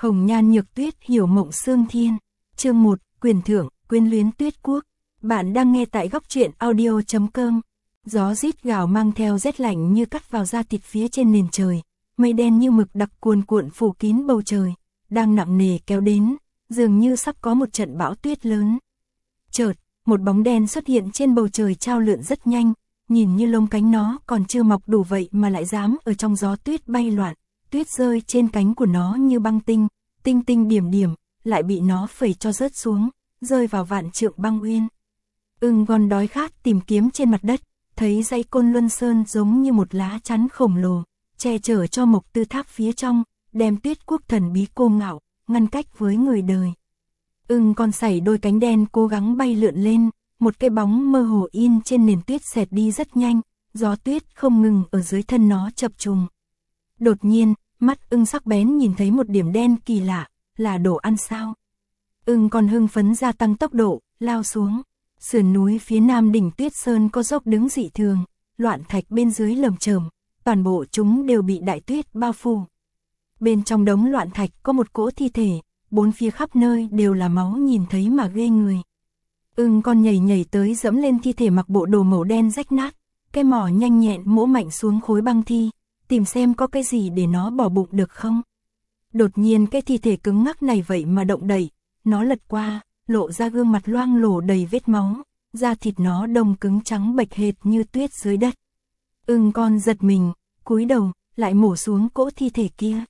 Hồng nhan nhược tuyết hiểu mộng xương thiên. Chương 1, quyền thưởng, quyến luyến tuyết quốc. Bạn đang nghe tại góc truyện audio.com. Gió rít gào mang theo rét lạnh như cắt vào da thịt phía trên nền trời. Mây đen như mực đặc cuồn cuộn phủ kín bầu trời, đang nặng nề kéo đến, dường như sắp có một trận bão tuyết lớn. Chợt, một bóng đen xuất hiện trên bầu trời chao lượn rất nhanh, nhìn như lông cánh nó còn chưa mọc đủ vậy mà lại dám ở trong gió tuyết bay loạn, tuyết rơi trên cánh của nó như băng tinh, tinh tinh điểm điểm, lại bị nó phẩy cho rớt xuống, rơi vào vạn trượng băng uyên. Ưng con đói khát tìm kiếm trên mặt đất, thấy dãy Côn Luân Sơn giống như một lá chắn khổng lồ, che chở cho Mộc Tư Tháp phía trong, đem tuyết quốc thần bí cô ngạo, ngăn cách với người đời. Ưng con sảy đôi cánh đen cố gắng bay lượn lên, một cái bóng mơ hồ in trên nền tuyết xẹt đi rất nhanh, gió tuyết không ngừng ở dưới thân nó chập trùng. Đột nhiên, mắt ưng sắc bén nhìn thấy một điểm đen kỳ lạ, là đồ ăn sao? Ưng con hưng phấn gia tăng tốc độ, lao xuống. Sườn núi phía nam đỉnh Tuyết Sơn có dốc đứng dị thường, loạn thạch bên dưới lởm chởm, toàn bộ chúng đều bị đại tuyết bao phủ. Bên trong đống loạn thạch có một cỗ thi thể, bốn phía khắp nơi đều là máu nhìn thấy mà ghê người. Ưng con nhảy nhảy tới dẫm lên thi thể mặc bộ đồ màu đen rách nát, cái mỏ nhanh nhẹn mỗ mạnh xuống khối băng thi, tìm xem có cái gì để nó bỏ bụng được không. Đột nhiên cái thi thể cứng ngắc này vậy mà động đậy, nó lật qua, lộ ra gương mặt loang lổ đầy vết máu, da thịt nó đông cứng trắng bệch hệt như tuyết dưới đất. Ưng con giật mình, cúi đầu, lại mổ xuống cỗ thi thể kia.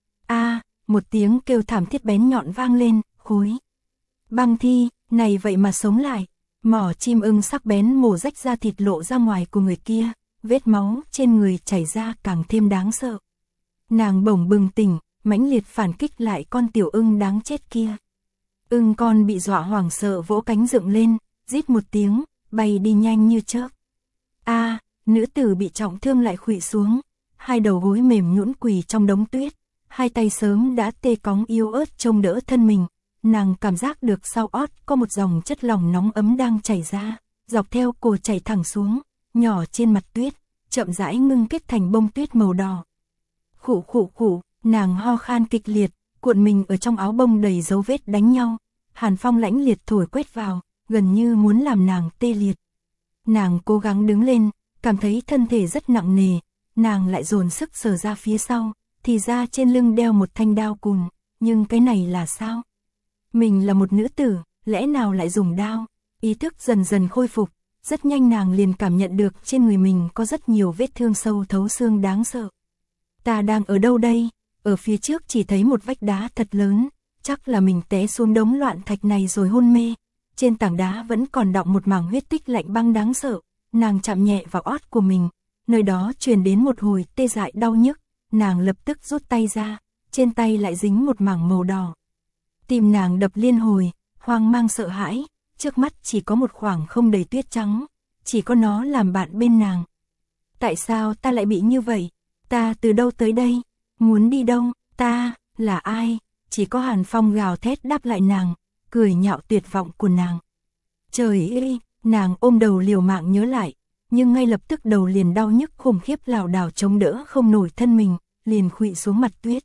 Một tiếng kêu thảm thiết bén nhọn vang lên, khối băng thi này vậy mà sống lại. Mỏ chim ưng sắc bén mổ rách da thịt lộ ra ngoài của người kia, vết máu trên người chảy ra càng thêm đáng sợ. Nàng bỗng bừng tỉnh, mãnh liệt phản kích lại con tiểu ưng đáng chết kia. Ưng con bị dọa hoảng sợ vỗ cánh dựng lên, rít một tiếng, bay đi nhanh như chớp. Nữ tử bị trọng thương lại khuỵu xuống, hai đầu gối mềm nhũn quỳ trong đống tuyết, hai tay sớm đã tê cóng yếu ớt trông đỡ thân mình. Nàng cảm giác được sau ót có một dòng chất lỏng nóng ấm đang chảy ra, dọc theo cổ chảy thẳng xuống, nhỏ trên mặt tuyết, chậm rãi ngưng kết thành bông tuyết màu đỏ. Khụ khụ khụ, nàng ho khan kịch liệt, cuộn mình ở trong áo bông đầy dấu vết đánh nhau. Hàn phong lãnh liệt thổi quét vào, gần như muốn làm nàng tê liệt. Nàng cố gắng đứng lên, cảm thấy thân thể rất nặng nề, nàng lại dồn sức sờ ra phía sau, thì ra trên lưng đeo một thanh đao cùn, nhưng cái này là sao? Mình là một nữ tử, lẽ nào lại dùng đao? Ý thức dần dần khôi phục, rất nhanh nàng liền cảm nhận được trên người mình có rất nhiều vết thương sâu thấu xương đáng sợ. Ta đang ở đâu đây? Ở phía trước chỉ thấy một vách đá thật lớn, chắc là mình té xuống đống loạn thạch này rồi hôn mê. Trên tảng đá vẫn còn đọng một mảng huyết tích lạnh băng đáng sợ, nàng chạm nhẹ vào ót của mình, nơi đó truyền đến một hồi tê dại đau nhức, nàng lập tức rút tay ra, trên tay lại dính một mảng màu đỏ. Tim nàng đập liên hồi, hoang mang sợ hãi, trước mắt chỉ có một khoảng không đầy tuyết trắng, chỉ có nó làm bạn bên nàng. Tại sao ta lại bị như vậy? Ta từ đâu tới đây? Muốn đi đâu? Ta, là ai? Chỉ có Hàn Phong gào thét đáp lại nàng, cười nhạo tuyệt vọng của nàng. Trời ơi, nàng ôm đầu liều mạng nhớ lại, nhưng ngay lập tức đầu liền đau nhức khủng khiếp lảo đảo chống đỡ không nổi thân mình, liền khuỵu xuống mặt tuyết.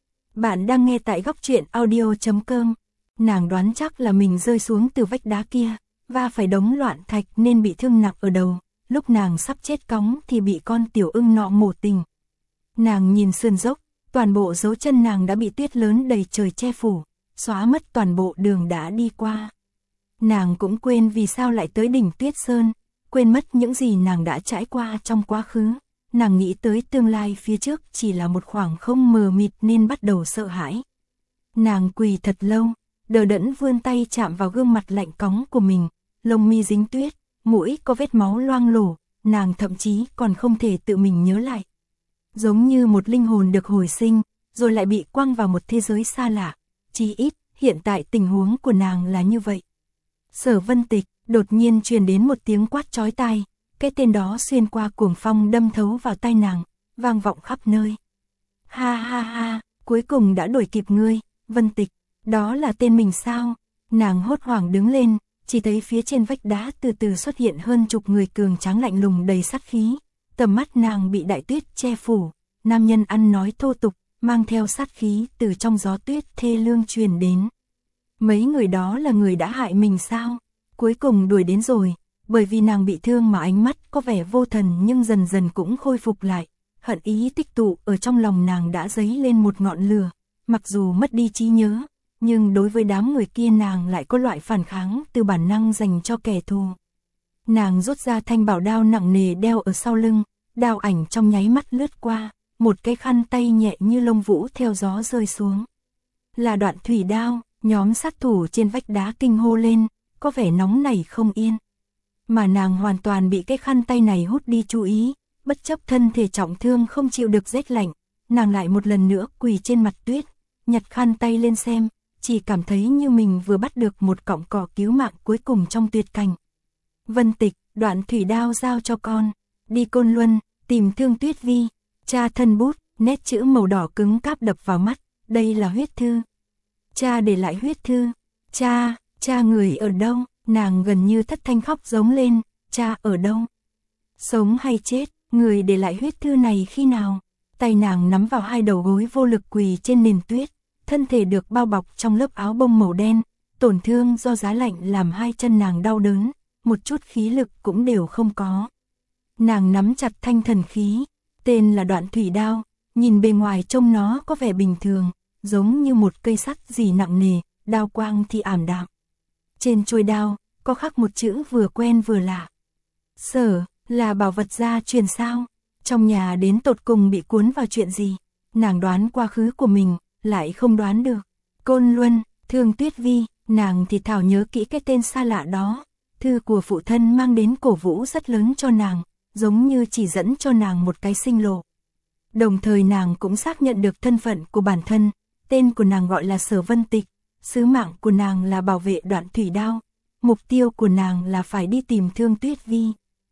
Bạn đang nghe tại góc truyện audio.com. Nàng đoán chắc là mình rơi xuống từ vách đá kia, và phải đống loạn thạch nên bị thương nặng ở đầu, lúc nàng sắp chết cóng thì bị con tiểu ưng nọ mổ tình. Nàng nhìn sườn dốc, toàn bộ dấu chân nàng đã bị tuyết lớn đầy trời che phủ, xóa mất toàn bộ đường đã đi qua. Nàng cũng quên vì sao lại tới đỉnh Tuyết Sơn, quên mất những gì nàng đã trải qua trong quá khứ. Nàng nghĩ tới tương lai phía trước chỉ là một khoảng không mờ mịt nên bắt đầu sợ hãi. Nàng quỳ thật lâu, đờ đẫn vươn tay chạm vào gương mặt lạnh cóng của mình, lông mi dính tuyết, mũi có vết máu loang lổ, nàng thậm chí còn không thể tự mình nhớ lại. Giống như một linh hồn được hồi sinh, rồi lại bị quăng vào một thế giới xa lạ. Chí ít, hiện tại tình huống của nàng là như vậy. Sở Vân Tịch, đột nhiên truyền đến một tiếng quát chói tai, cái tên đó xuyên qua cuồng phong đâm thấu vào tai nàng, vang vọng khắp nơi. Ha ha ha, cuối cùng đã đuổi kịp ngươi, Vân Tịch, đó là tên mình sao? Nàng hốt hoảng đứng lên, chỉ thấy phía trên vách đá từ từ xuất hiện hơn chục người cường tráng lạnh lùng đầy sát khí. Tầm mắt nàng bị đại tuyết che phủ, nam nhân ăn nói thô tục, mang theo sát khí từ trong gió tuyết thê lương truyền đến. Mấy người đó là người đã hại mình sao? Cuối cùng đuổi đến rồi, bởi vì nàng bị thương mà ánh mắt có vẻ vô thần nhưng dần dần cũng khôi phục lại. Hận ý tích tụ ở trong lòng nàng đã dấy lên một ngọn lửa, mặc dù mất đi trí nhớ, nhưng đối với đám người kia nàng lại có loại phản kháng từ bản năng dành cho kẻ thù. Nàng rút ra thanh bảo đao nặng nề đeo ở sau lưng, đao ảnh trong nháy mắt lướt qua, một cái khăn tay nhẹ như lông vũ theo gió rơi xuống. Là Đoạn thủy đao, nhóm sát thủ trên vách đá kinh hô lên, có vẻ nóng nảy không yên. Mà nàng hoàn toàn bị cái khăn tay này hút đi chú ý, bất chấp thân thể trọng thương không chịu được rét lạnh, nàng lại một lần nữa quỳ trên mặt tuyết, nhặt khăn tay lên xem, chỉ cảm thấy như mình vừa bắt được một cọng cỏ cứu mạng cuối cùng trong tuyệt cảnh. Vân Tịch, Đoạn thủy đao giao cho con, đi Côn Luân, tìm Thương Tuyết Vi, cha thân bút, nét chữ màu đỏ cứng cáp đập vào mắt, đây là huyết thư. Cha để lại huyết thư, cha người ở đâu? Nàng gần như thất thanh khóc giống lên, cha ở đâu? Sống hay chết, người để lại huyết thư này khi nào? Tay nàng nắm vào hai đầu gối vô lực quỳ trên nền tuyết, thân thể được bao bọc trong lớp áo bông màu đen, tổn thương do giá lạnh làm hai chân nàng đau đớn, một chút khí lực cũng đều không có. Nàng nắm chặt thanh thần khí, tên là Đoạn thủy đao, nhìn bề ngoài trông nó có vẻ bình thường, giống như một cây sắt gì nặng nề, đao quang thì ảm đạm. Trên chuôi đao, có khắc một chữ vừa quen vừa lạ. Sở, là bảo vật gia truyền sao? Trong nhà đến tột cùng bị cuốn vào chuyện gì? Nàng đoán quá khứ của mình, lại không đoán được. Côn Luân, Thương Tuyết Vi, nàng thì thảo nhớ kỹ cái tên xa lạ đó. Thư của phụ thân mang đến cổ vũ rất lớn cho nàng, giống như chỉ dẫn cho nàng một cái sinh lộ. Đồng thời nàng cũng xác nhận được thân phận của bản thân, tên của nàng gọi là Sở Vân Tịch, sứ mạng của nàng là bảo vệ Đoạn thủy đao, mục tiêu của nàng là phải đi tìm Thương Tuyết Vi.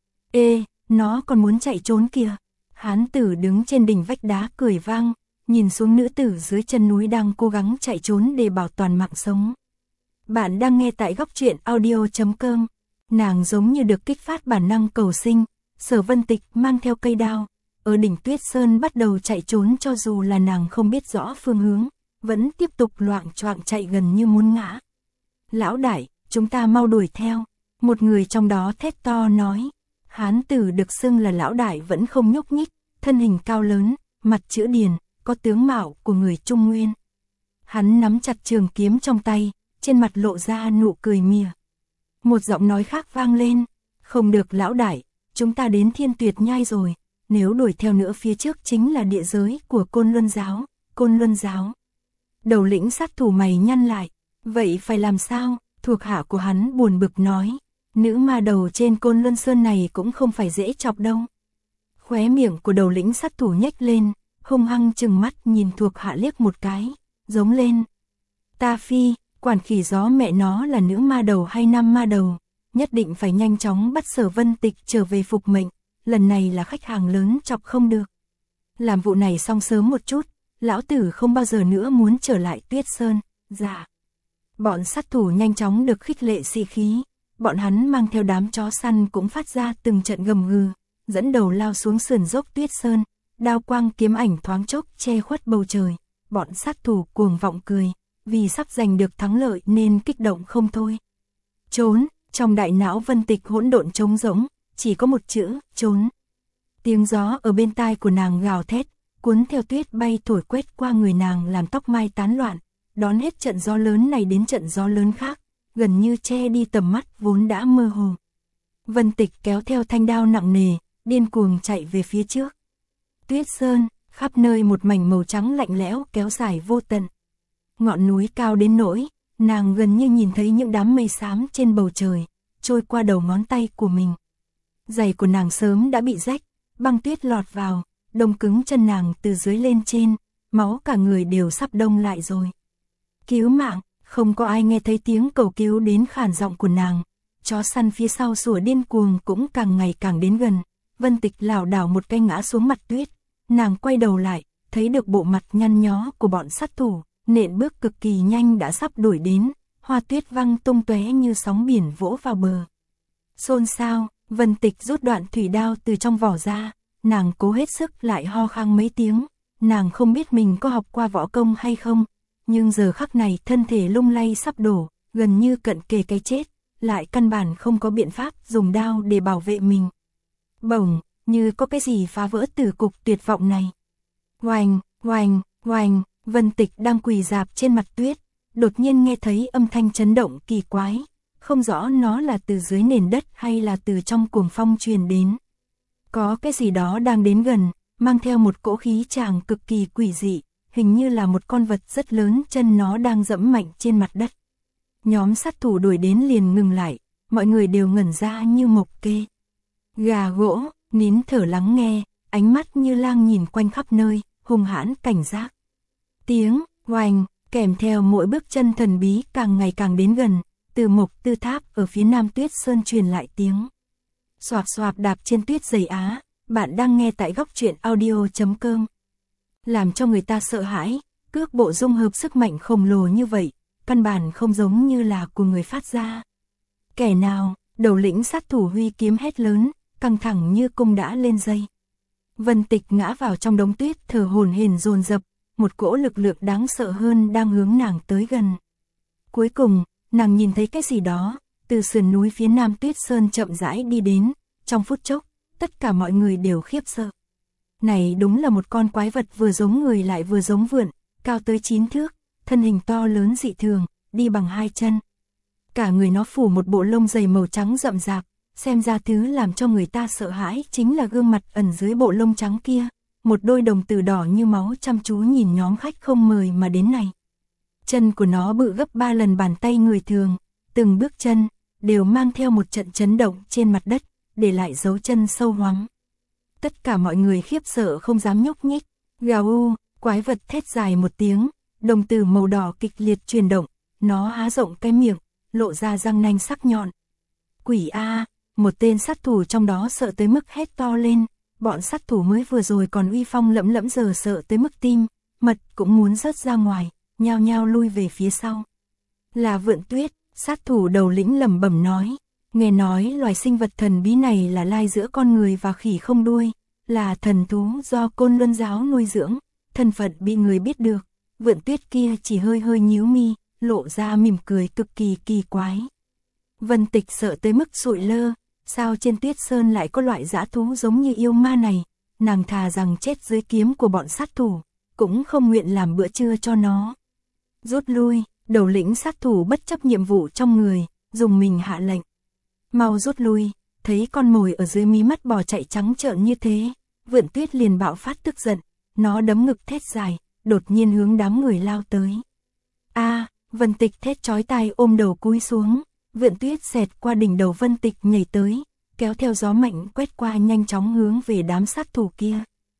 Ê, nó còn muốn chạy trốn kìa. Hán tử đứng trên đỉnh vách đá cười vang, nhìn xuống nữ tử dưới chân núi đang cố gắng chạy trốn để bảo toàn mạng sống. Bạn đang nghe tại góc truyện audio.com. Nàng giống như được kích phát bản năng cầu sinh, Sở Vân Tịch mang theo cây đao, ở đỉnh Tuyết Sơn bắt đầu chạy trốn cho dù là nàng không biết rõ phương hướng, vẫn tiếp tục loạng choạng chạy gần như muốn ngã. Lão đại, chúng ta mau đuổi theo, một người trong đó thét to nói. Hán tử được xưng là lão đại vẫn không nhúc nhích, thân hình cao lớn, mặt chữ điền, có tướng mạo của người Trung Nguyên. Hắn nắm chặt trường kiếm trong tay, trên mặt lộ ra nụ cười mỉa. Một giọng nói khác vang lên, không được lão đại, chúng ta đến Thiên Tuyệt Nhai rồi, nếu đuổi theo nữa phía trước chính là địa giới của Côn Luân giáo, Côn Luân giáo. Đầu lĩnh sát thủ mày nhăn lại, vậy phải làm sao? Thuộc hạ của hắn buồn bực nói, nữ ma đầu trên Côn Luân Sơn này cũng không phải dễ chọc đâu. Khóe miệng của đầu lĩnh sát thủ nhếch lên, hung hăng trừng mắt nhìn thuộc hạ liếc một cái, giống lên. Ta phi, quản khỉ gió mẹ nó là nữ ma đầu hay nam ma đầu, nhất định phải nhanh chóng bắt Sở Vân Tịch trở về phục mệnh, lần này là khách hàng lớn chọc không được. Làm vụ này xong sớm một chút, lão tử không bao giờ nữa muốn trở lại Tuyết Sơn. Dạ. Bọn sát thủ nhanh chóng được khích lệ sĩ khí, bọn hắn mang theo đám chó săn cũng phát ra từng trận gầm gừ, dẫn đầu lao xuống sườn dốc Tuyết Sơn, đao quang kiếm ảnh thoáng chốc che khuất bầu trời, bọn sát thủ cuồng vọng cười, vì sắp giành được thắng lợi nên kích động không thôi. Trốn, trong đại não Vân Tịch hỗn độn trống rỗng, chỉ có một chữ, trốn. Tiếng gió ở bên tai của nàng gào thét, cuốn theo tuyết bay thổi quét qua người nàng làm tóc mai tán loạn, đón hết trận gió lớn này đến trận gió lớn khác, gần như che đi tầm mắt vốn đã mơ hồ. Vân Tịch kéo theo thanh đao nặng nề, điên cuồng chạy về phía trước. Tuyết Sơn, khắp nơi một mảnh màu trắng lạnh lẽo kéo dài vô tận. Ngọn núi cao đến nỗi, nàng gần như nhìn thấy những đám mây xám trên bầu trời, trôi qua đầu ngón tay của mình. Giày của nàng sớm đã bị rách, băng tuyết lọt vào, đông cứng chân nàng từ dưới lên trên, máu cả người đều sắp đông lại rồi. Cứu mạng, không có ai nghe thấy tiếng cầu cứu đến khản giọng của nàng. Chó săn phía sau sủa điên cuồng cũng càng ngày càng đến gần. Vân Tịch lảo đảo một cái ngã xuống mặt tuyết. Nàng quay đầu lại, thấy được bộ mặt nhăn nhó của bọn sát thủ, nện bước cực kỳ nhanh đã sắp đuổi đến, hoa tuyết văng tung tóe như sóng biển vỗ vào bờ. Xôn xao, Vân Tịch rút Đoạn thủy đao từ trong vỏ ra, nàng cố hết sức lại ho khan mấy tiếng, nàng không biết mình có học qua võ công hay không, nhưng giờ khắc này thân thể lung lay sắp đổ, gần như cận kề cái chết, lại căn bản không có biện pháp dùng đao để bảo vệ mình. Bỗng, như có cái gì phá vỡ tử cục tuyệt vọng này. Oành, oành, oành, Vân Tịch đang quỳ rạp trên mặt tuyết, đột nhiên nghe thấy âm thanh chấn động kỳ quái, không rõ nó là từ dưới nền đất hay là từ trong cuồng phong truyền đến. Có cái gì đó đang đến gần, mang theo một cỗ khí tràng cực kỳ quỷ dị, hình như là một con vật rất lớn, chân nó đang dẫm mạnh trên mặt đất. Nhóm sát thủ đuổi đến liền ngừng lại, mọi người đều ngẩn ra như mộc kê. Gà gỗ, nín thở lắng nghe, ánh mắt như lang nhìn quanh khắp nơi, hung hãn cảnh giác. Tiếng oành kèm theo mỗi bước chân thần bí càng ngày càng đến gần, từ Mộc Tư Tháp ở phía Nam Tuyết Sơn truyền lại tiếng xoạp xoạp đạp trên tuyết dày á. Bạn đang nghe tại góc truyện audio.com. Làm cho người ta sợ hãi, cước bộ dung hợp sức mạnh khổng lồ như vậy, căn bản không giống như là của người phát ra. Kẻ nào? Đầu lĩnh sát thủ huy kiếm hét lớn, căng thẳng như cung đã lên dây. Vân Tịch ngã vào trong đống tuyết, thở hổn hển dồn dập, một cỗ lực lượng đáng sợ hơn đang hướng nàng tới gần. Cuối cùng, nàng nhìn thấy cái gì đó, từ sườn núi phía Nam Tuyết Sơn chậm rãi đi đến, trong phút chốc, tất cả mọi người đều khiếp sợ. Này đúng là một con quái vật vừa giống người lại vừa giống vượn, cao tới 9 thước, thân hình to lớn dị thường, đi bằng 2 chân. Cả người nó phủ một bộ lông dày màu trắng rậm rạp, xem ra thứ làm cho người ta sợ hãi chính là gương mặt ẩn dưới bộ lông trắng kia, một đôi đồng tử đỏ như máu chăm chú nhìn nhóm khách không mời mà đến này. Chân của nó bự gấp 3 lần bàn tay người thường, từng bước chân đều mang theo một trận chấn động trên mặt đất, để lại dấu chân sâu hoắm. Tất cả mọi người khiếp sợ không dám nhúc nhích. Gào u, quái vật thét dài một tiếng, đồng tử màu đỏ kịch liệt chuyển động, nó há rộng cái miệng, lộ ra răng nanh sắc nhọn. Quỷ a, một tên sát thủ trong đó sợ tới mức hét to lên, bọn sát thủ mới vừa rồi còn uy phong lẫm lẫm giờ sợ tới mức tim, mật cũng muốn rớt ra ngoài, nhao nhao lui về phía sau. Là Vượn Tuyết, sát thủ đầu lĩnh lẩm bẩm nói, nghe nói loài sinh vật thần bí này là lai giữa con người và khỉ không đuôi, là thần thú do Côn Luân giáo nuôi dưỡng, thân phận bị người biết được. Vượn Tuyết kia chỉ hơi hơi nhíu mi, lộ ra mỉm cười cực kỳ kỳ quái. Vân Tịch sợ tới mức sụi lơ, sao trên Tuyết Sơn lại có loại dã thú giống như yêu ma này, nàng thà rằng chết dưới kiếm của bọn sát thủ, cũng không nguyện làm bữa trưa cho nó. Rút lui, đầu lĩnh sát thủ bất chấp nhiệm vụ trong người, dùng mình hạ lệnh. Mau rút lui, thấy con mồi ở dưới mí mắt bò chạy trắng trợn như thế, Vượn Tuyết liền bạo phát tức giận, nó đấm ngực thét dài, đột nhiên hướng đám người lao tới. A, Vân Tịch thét chói tai ôm đầu cúi xuống, Vượn Tuyết xẹt qua đỉnh đầu Vân Tịch nhảy tới, kéo theo gió mạnh quét qua nhanh chóng hướng về đám sát thủ kia.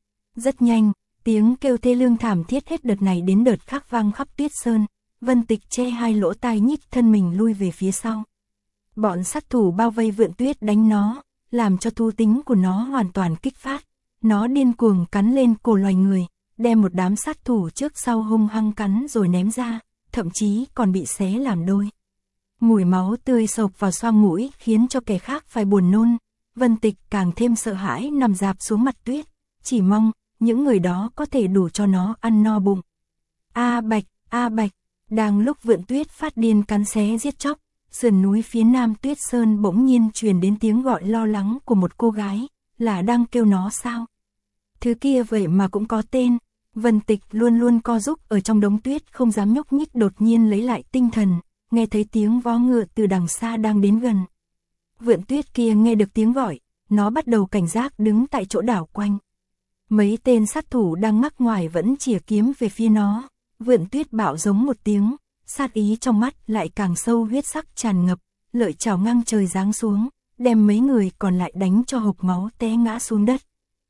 Rất nhanh, tiếng kêu thê lương thảm thiết hết đợt này đến đợt khác vang khắp Tuyết Sơn, Vân Tịch che hai lỗ tai nhích thân mình lui về phía sau. Bọn sát thủ bao vây Vượn Tuyết đánh nó, làm cho thú tính của nó hoàn toàn kích phát. Nó điên cuồng cắn lên cổ loài người, đem một đám sát thủ trước sau hung hăng cắn rồi ném ra, thậm chí còn bị xé làm đôi. Mùi máu tươi sộc vào xoang mũi khiến cho kẻ khác phải buồn nôn. Vân Tịch càng thêm sợ hãi nằm rạp xuống mặt tuyết, chỉ mong những người đó có thể đủ cho nó ăn no bụng. A Bạch, đang lúc Vượn Tuyết phát điên cắn xé giết chóc, sườn núi phía Nam Tuyết Sơn bỗng nhiên truyền đến tiếng gọi lo lắng của một cô gái, là đang kêu nó sao? Thứ kia vậy mà cũng có tên. Vân Tịch luôn luôn co rúm ở trong đống tuyết không dám nhúc nhích, đột nhiên lấy lại tinh thần, nghe thấy tiếng vó ngựa từ đằng xa đang đến gần. Vượn Tuyết kia nghe được tiếng gọi, nó bắt đầu cảnh giác đứng tại chỗ đảo quanh. Mấy tên sát thủ đang mắc ngoài vẫn chĩa kiếm về phía nó. Vượn Tuyết bạo giống một tiếng, sát ý trong mắt lại càng sâu, huyết sắc tràn ngập, lợi chảo ngang trời giáng xuống, đem mấy người còn lại đánh cho hộc máu té ngã xuống đất.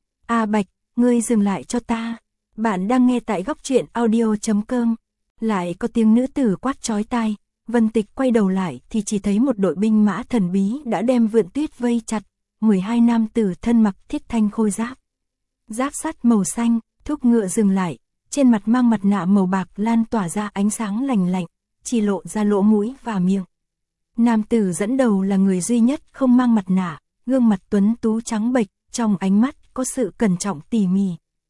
A Bạch, ngươi dừng lại cho ta. Bạn đang nghe tại góc truyện audio.com. Lại có tiếng nữ tử quát chói tai. Vân Tịch quay đầu lại thì chỉ thấy một đội binh mã thần bí đã đem Vượn Tuyết vây chặt. 12 nam tử thân mặc thiết thanh khôi giáp. Giáp sắt màu xanh, thúc ngựa dừng lại. Trên mặt mang mặt nạ màu bạc lan tỏa ra ánh sáng lành lạnh, chỉ lộ ra lỗ mũi và miệng. Nam tử dẫn đầu là người duy nhất không mang mặt nạ, gương mặt tuấn tú trắng bệch, trong ánh mắt có sự cẩn trọng tỉ mỉ.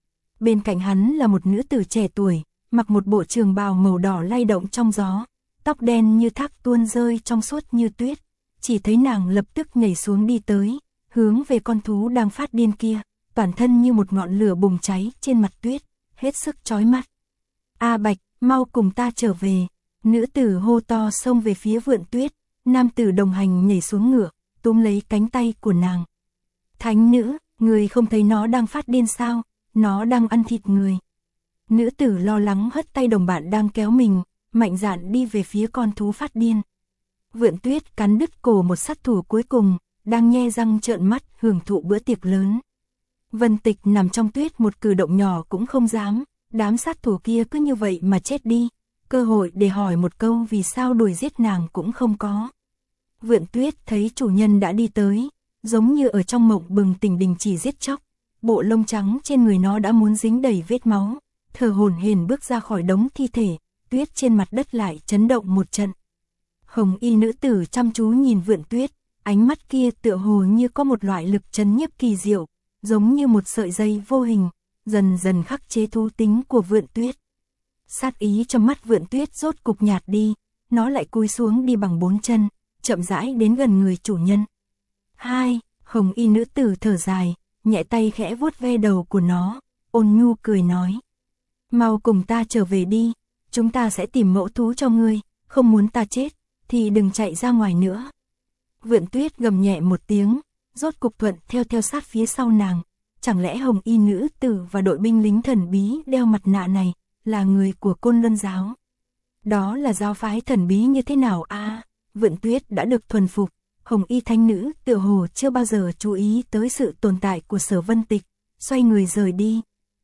bên cạnh hắn là một nữ tử trẻ tuổi, mặc một bộ trường bào màu đỏ lay động trong gió, tóc đen như thác tuôn rơi trong suốt như tuyết, chỉ thấy nàng lập tức nhảy xuống đi tới, hướng về con thú đang phát điên kia, toàn thân như một ngọn lửa bùng cháy trên mặt tuyết, hết sức chói mắt. A Bạch, mau cùng ta trở về, nữ tử hô to xông về phía Vượn Tuyết, nam tử đồng hành nhảy xuống ngựa, túm lấy cánh tay của nàng. Thánh nữ, người không thấy nó đang phát điên sao, nó đang ăn thịt người. Nữ tử lo lắng hất tay đồng bạn đang kéo mình, mạnh dạn đi về phía con thú phát điên. Vượn Tuyết cắn đứt cổ một sát thủ cuối cùng, đang nhe răng trợn mắt hưởng thụ bữa tiệc lớn. Vân Tịch nằm trong tuyết một cử động nhỏ cũng không dám, đám sát thủ kia cứ như vậy mà chết đi, cơ hội để hỏi một câu vì sao đuổi giết nàng cũng không có. Vượn Tuyết thấy chủ nhân đã đi tới, giống như ở trong mộng bừng tỉnh đình chỉ giết chóc, bộ lông trắng trên người nó đã muốn dính đầy vết máu, thở hổn hển bước ra khỏi đống thi thể, tuyết trên mặt đất lại chấn động một trận. Hồng y nữ tử chăm chú nhìn Vượn Tuyết, ánh mắt kia tựa hồ như có một loại lực trấn nhiếp kỳ diệu, giống như một sợi dây vô hình, dần dần khắc chế thú tính của Vượn Tuyết. Sát ý trong mắt Vượn Tuyết rốt cục nhạt đi, nó lại cúi xuống đi bằng 4 chân, chậm rãi đến gần người chủ nhân. Hai, hồng y nữ tử thở dài, nhẹ tay khẽ vuốt ve đầu của nó, ôn nhu cười nói. Mau cùng ta trở về đi, chúng ta sẽ tìm mẫu thú cho ngươi, không muốn ta chết, thì đừng chạy ra ngoài nữa. Vượn Tuyết gầm nhẹ một tiếng, rốt cục thuận theo sát phía sau nàng. Chẳng lẽ hồng y nữ tử và đội binh lính thần bí đeo mặt nạ này là người của Côn Luân giáo? Đó là giáo phái thần bí như thế nào a? Vượn Tuyết đã được thuần phục, hồng y thánh nữ tựa hồ chưa bao giờ chú ý tới sự tồn tại của Sở Vân Tịch, xoay người rời đi.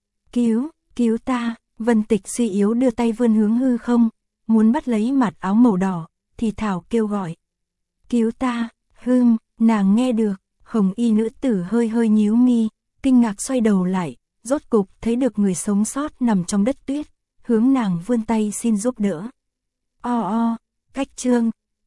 Cứu ta, Vân Tịch suy yếu đưa tay vươn hướng hư không, muốn bắt lấy mặt áo màu đỏ, thì thảo kêu gọi. Cứu ta, nàng nghe được, hồng y nữ tử hơi nhíu mi, kinh ngạc xoay đầu lại, rốt cục thấy được người sống sót nằm trong đất tuyết, hướng nàng vươn tay xin giúp đỡ. Cách chương